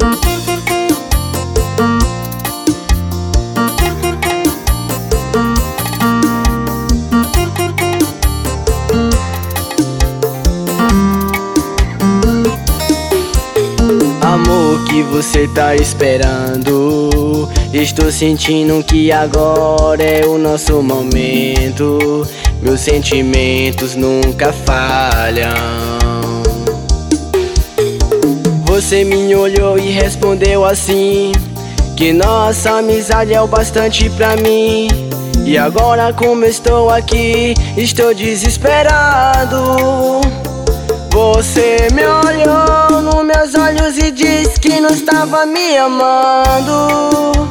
Amor, que você tá esperando? Estou sentindo que agora é o nosso momento. Meus sentimentos nunca falham. Você me olhou e respondeu assim, que nossa amizade é o bastante pra mim. E agora como estou aqui, estou desesperado. Você me olhou nos meus olhos e disse que não estava me amando.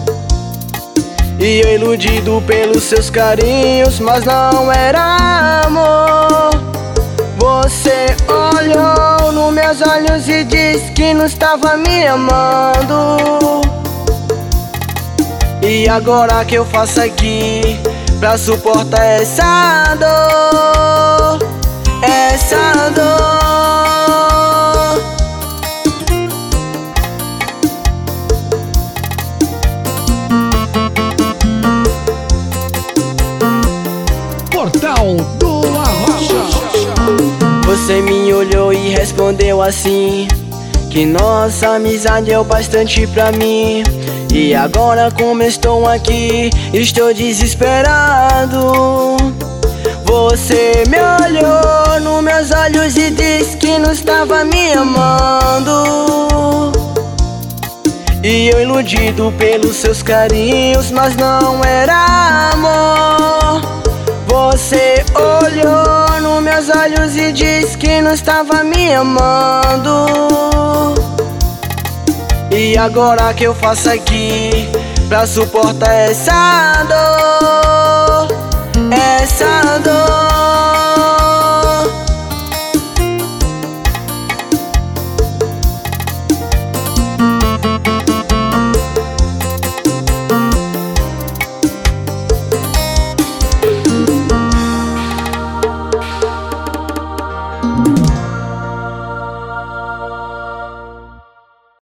E eu iludido pelos seus carinhos, mas não era amor. Você olhou nos meus olhos e disse que não estava me amando. E agora que eu faço aqui pra suportar essa dor? Essa dor. Portal do Arrocha. Você me olhou e respondeu assim, que nossa amizade é o bastante pra mim. E agora como estou aqui, estou desesperado. Você me olhou nos meus olhos e disse que não estava me amando. E eu iludido pelos seus carinhos, mas não era amor. Você olhou nos meus olhos e disse que não estava me amando. E agora que eu faço aqui pra suportar essa dor?